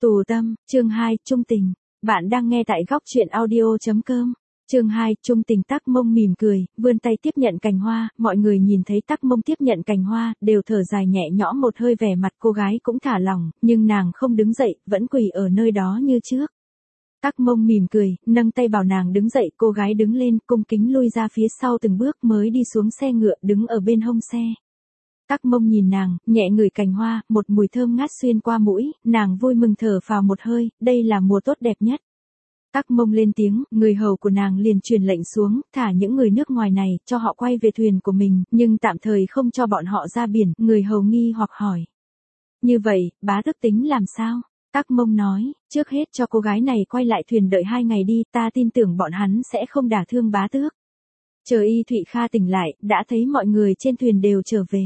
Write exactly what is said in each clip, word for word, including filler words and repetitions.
Tù tâm, chương hai, trung tình. Bạn đang nghe tại góc truyện audio chấm com. Chương hai, trung tình. Tắc Mông mỉm cười, vươn tay tiếp nhận cành hoa, mọi người nhìn thấy Tắc Mông tiếp nhận cành hoa, đều thở dài nhẹ nhõm một hơi, vẻ mặt cô gái cũng thả lỏng, nhưng nàng không đứng dậy, vẫn quỳ ở nơi đó như trước. Tắc Mông mỉm cười, nâng tay bảo nàng đứng dậy, cô gái đứng lên, cung kính lui ra phía sau từng bước mới đi xuống xe ngựa, đứng ở bên hông xe. Tắc Mông nhìn nàng, nhẹ ngửi cành hoa, một mùi thơm ngát xuyên qua mũi, nàng vui mừng thở phào một hơi, đây là mùa tốt đẹp nhất. Tắc Mông lên tiếng, người hầu của nàng liền truyền lệnh xuống, thả những người nước ngoài này, cho họ quay về thuyền của mình, nhưng tạm thời không cho bọn họ ra biển, người hầu nghi hoặc hỏi. Như vậy, bá tước tính làm sao? Tắc Mông nói, trước hết cho cô gái này quay lại thuyền đợi hai ngày đi, ta tin tưởng bọn hắn sẽ không đả thương bá tước. Chờ Y Thụy Kha tỉnh lại, đã thấy mọi người trên thuyền đều trở về.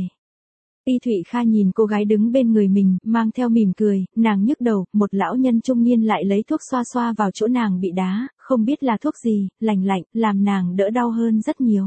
Y Thụy Kha nhìn cô gái đứng bên người mình, mang theo mỉm cười, nàng nhức đầu, một lão nhân trung niên lại lấy thuốc xoa xoa vào chỗ nàng bị đá, không biết là thuốc gì, lành lạnh, làm nàng đỡ đau hơn rất nhiều.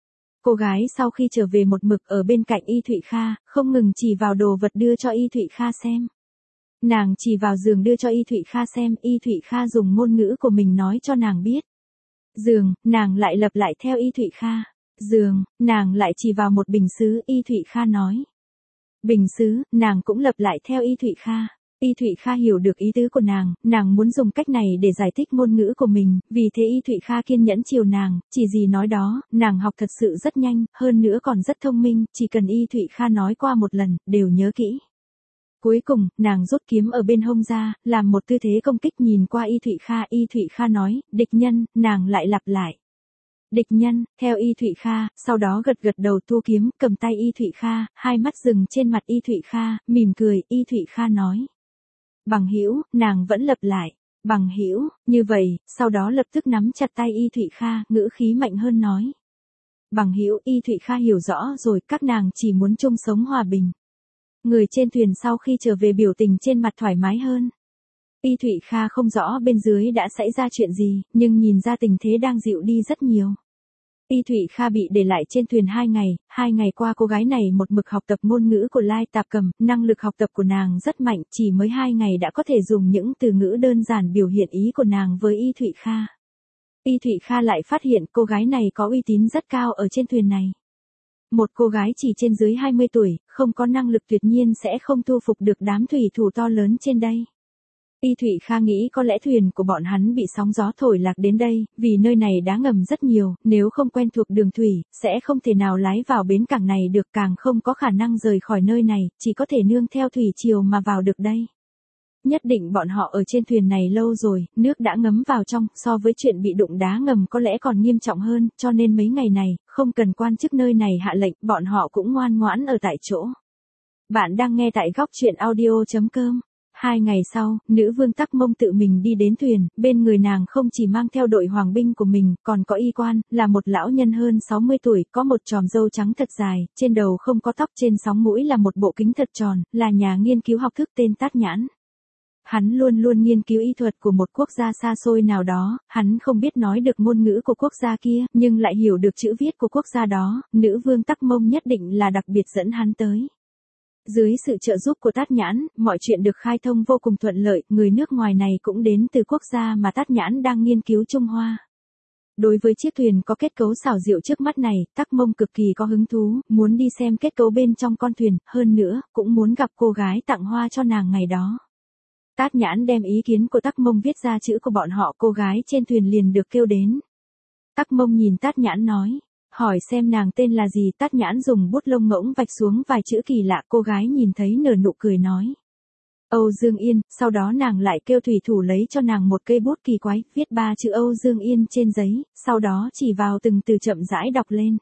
Cô gái sau khi trở về một mực ở bên cạnh Y Thụy Kha, không ngừng chỉ vào đồ vật đưa cho Y Thụy Kha xem. Nàng chỉ vào giường đưa cho Y Thụy Kha xem, Y Thụy Kha dùng ngôn ngữ của mình nói cho nàng biết. Giường, nàng lại lặp lại theo Y Thụy Kha. Giường, nàng lại chỉ vào một bình sứ, Y Thụy Kha nói. Bình sứ, nàng cũng lặp lại theo Y Thụy Kha. Y Thụy Kha hiểu được ý tứ của nàng, nàng muốn dùng cách này để giải thích ngôn ngữ của mình, vì thế Y Thụy Kha kiên nhẫn chiều nàng, chỉ gì nói đó, nàng học thật sự rất nhanh, hơn nữa còn rất thông minh, chỉ cần Y Thụy Kha nói qua một lần, đều nhớ kỹ. Cuối cùng, nàng rút kiếm ở bên hông ra, làm một tư thế công kích nhìn qua Y Thụy Kha, Y Thụy Kha nói, địch nhân, nàng lại lặp lại. Địch nhân, theo Y Thụy Kha, sau đó gật gật đầu thu kiếm, cầm tay Y Thụy Kha, hai mắt dừng trên mặt Y Thụy Kha, mỉm cười, Y Thụy Kha nói. Bằng hữu, nàng vẫn lặp lại. Bằng hữu, như vậy, sau đó lập tức nắm chặt tay Y Thụy Kha, ngữ khí mạnh hơn nói. Bằng hữu, Y Thụy Kha hiểu rõ rồi, các nàng chỉ muốn chung sống hòa bình. Người trên thuyền sau khi trở về biểu tình trên mặt thoải mái hơn. Y Thụy Kha không rõ bên dưới đã xảy ra chuyện gì, nhưng nhìn ra tình thế đang dịu đi rất nhiều. Y Thụy Kha bị để lại trên thuyền hai ngày, hai ngày qua cô gái này một mực học tập ngôn ngữ của Lai Tạp Cầm, năng lực học tập của nàng rất mạnh, chỉ mới hai ngày đã có thể dùng những từ ngữ đơn giản biểu hiện ý của nàng với Y Thụy Kha. Y Thụy Kha lại phát hiện cô gái này có uy tín rất cao ở trên thuyền này. Một cô gái chỉ trên dưới hai mươi tuổi, không có năng lực tuyệt nhiên sẽ không thu phục được đám thủy thủ to lớn trên đây. Y Thụy Kha nghĩ có lẽ thuyền của bọn hắn bị sóng gió thổi lạc đến đây, vì nơi này đá ngầm rất nhiều, nếu không quen thuộc đường thủy, sẽ không thể nào lái vào bến cảng này được, càng không có khả năng rời khỏi nơi này, chỉ có thể nương theo thủy triều mà vào được đây. Nhất định bọn họ ở trên thuyền này lâu rồi, nước đã ngấm vào trong, so với chuyện bị đụng đá ngầm có lẽ còn nghiêm trọng hơn, cho nên mấy ngày này, không cần quan chức nơi này hạ lệnh, bọn họ cũng ngoan ngoãn ở tại chỗ. Bạn đang nghe tại góc truyện audio chấm com. Hai ngày sau, nữ vương Tắc Mông tự mình đi đến thuyền, bên người nàng không chỉ mang theo đội hoàng binh của mình, còn có y quan, là một lão nhân hơn sáu mươi tuổi, có một chòm râu trắng thật dài, trên đầu không có tóc, trên sóng mũi là một bộ kính thật tròn, là nhà nghiên cứu học thức tên Tát Nhãn. Hắn luôn luôn nghiên cứu y thuật của một quốc gia xa xôi nào đó, hắn không biết nói được ngôn ngữ của quốc gia kia, nhưng lại hiểu được chữ viết của quốc gia đó, nữ vương Tắc Mông nhất định là đặc biệt dẫn hắn tới. Dưới sự trợ giúp của Tát Nhãn, mọi chuyện được khai thông vô cùng thuận lợi, người nước ngoài này cũng đến từ quốc gia mà Tát Nhãn đang nghiên cứu Trung Hoa. Đối với chiếc thuyền có kết cấu xảo diệu trước mắt này, Tắc Mông cực kỳ có hứng thú, muốn đi xem kết cấu bên trong con thuyền, hơn nữa, cũng muốn gặp cô gái tặng hoa cho nàng ngày đó. Tát Nhãn đem ý kiến của Tắc Mông viết ra chữ của bọn họ, cô gái trên thuyền liền được kêu đến. Tắc Mông nhìn Tát Nhãn nói. Hỏi xem nàng tên là gì, Tát Nhãn dùng bút lông ngỗng vạch xuống vài chữ kỳ lạ, cô gái nhìn thấy nở nụ cười nói. Âu Dương Yên, sau đó nàng lại kêu thủy thủ lấy cho nàng một cây bút kỳ quái, viết ba chữ Âu Dương Yên trên giấy, sau đó chỉ vào từng từ chậm rãi đọc lên.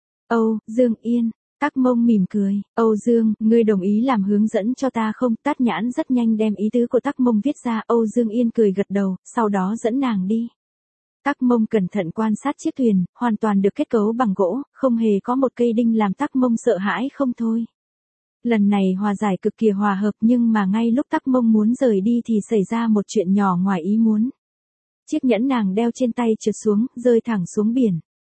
Âu Dương Yên, Tắc Mông mỉm cười, Âu Dương, ngươi đồng ý làm hướng dẫn cho ta không? Tát Nhãn rất nhanh đem ý tứ của Tắc Mông viết ra, Âu Dương Yên cười gật đầu, sau đó dẫn nàng đi. Tắc Mông cẩn thận quan sát chiếc thuyền, hoàn toàn được kết cấu bằng gỗ, không hề có một cây đinh làm Tắc Mông sợ hãi không thôi. Lần này hòa giải cực kỳ hòa hợp, nhưng mà ngay lúc Tắc Mông muốn rời đi thì xảy ra một chuyện nhỏ ngoài ý muốn. Chiếc nhẫn nàng đeo trên tay trượt xuống, rơi thẳng xuống biển.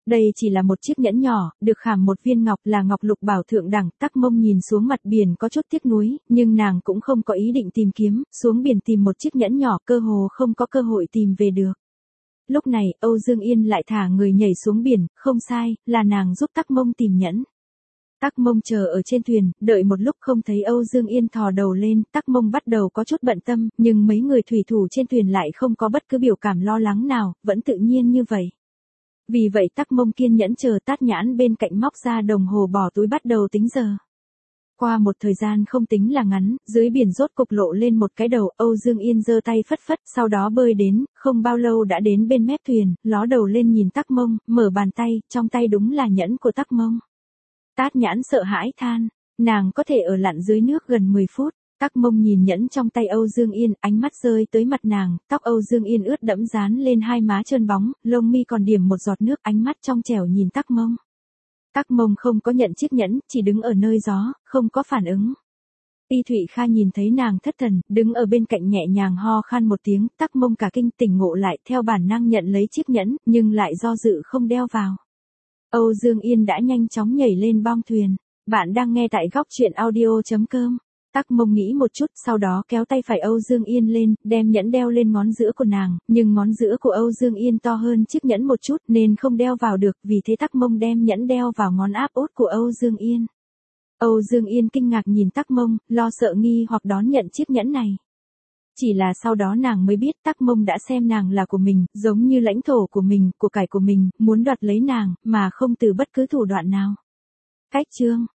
Đây chỉ là một chiếc nhẫn nhỏ, được khảm một viên ngọc là ngọc lục bảo thượng đẳng. Tắc Mông nhìn xuống mặt biển có chút tiếc nuối, nhưng nàng cũng không có ý định tìm kiếm, xuống biển tìm một chiếc nhẫn nhỏ cơ hồ không có cơ hội tìm về được. Lúc này, Âu Dương Yên lại thả người nhảy xuống biển, không sai, là nàng giúp Tắc Mông tìm nhẫn. Tắc Mông chờ ở trên thuyền, đợi một lúc không thấy Âu Dương Yên thò đầu lên, Tắc Mông bắt đầu có chút bận tâm, nhưng mấy người thủy thủ trên thuyền lại không có bất cứ biểu cảm lo lắng nào, vẫn tự nhiên như vậy. Vì vậy Tắc Mông kiên nhẫn chờ Tát Nhãn bên cạnh móc ra đồng hồ bỏ túi bắt đầu tính giờ. Qua một thời gian không tính là ngắn, dưới biển rốt cục lộ lên một cái đầu, Âu Dương Yên giơ tay phất phất, sau đó bơi đến, không bao lâu đã đến bên mép thuyền, ló đầu lên nhìn Tắc Mông, mở bàn tay, trong tay đúng là nhẫn của Tắc Mông. Tát Nhãn sợ hãi than, nàng có thể ở lặn dưới nước gần mười phút. Tắc Mông nhìn nhẫn trong tay Âu Dương Yên, ánh mắt rơi tới mặt nàng, tóc Âu Dương Yên ướt đẫm dán lên hai má trơn bóng, lông mi còn điểm một giọt nước, ánh mắt trong trẻo nhìn Tắc Mông. Tắc Mông không có nhận chiếc nhẫn, chỉ đứng ở nơi gió, không có phản ứng. Y Thụy Kha nhìn thấy nàng thất thần, đứng ở bên cạnh nhẹ nhàng ho khan một tiếng, Tắc Mông cả kinh tỉnh ngộ lại, theo bản năng nhận lấy chiếc nhẫn, nhưng lại do dự không đeo vào. Âu Dương Yên đã nhanh chóng nhảy lên bong thuyền. Bạn đang nghe tại góc truyện audio chấm com. Tắc Mông nghĩ một chút, sau đó kéo tay phải Âu Dương Yên lên, đem nhẫn đeo lên ngón giữa của nàng, nhưng ngón giữa của Âu Dương Yên to hơn chiếc nhẫn một chút nên không đeo vào được, vì thế Tắc Mông đem nhẫn đeo vào ngón áp út của Âu Dương Yên. Âu Dương Yên kinh ngạc nhìn Tắc Mông, lo sợ nghi hoặc đón nhận chiếc nhẫn này. Chỉ là sau đó nàng mới biết Tắc Mông đã xem nàng là của mình, giống như lãnh thổ của mình, của cải của mình, muốn đoạt lấy nàng, mà không từ bất cứ thủ đoạn nào. Cách chương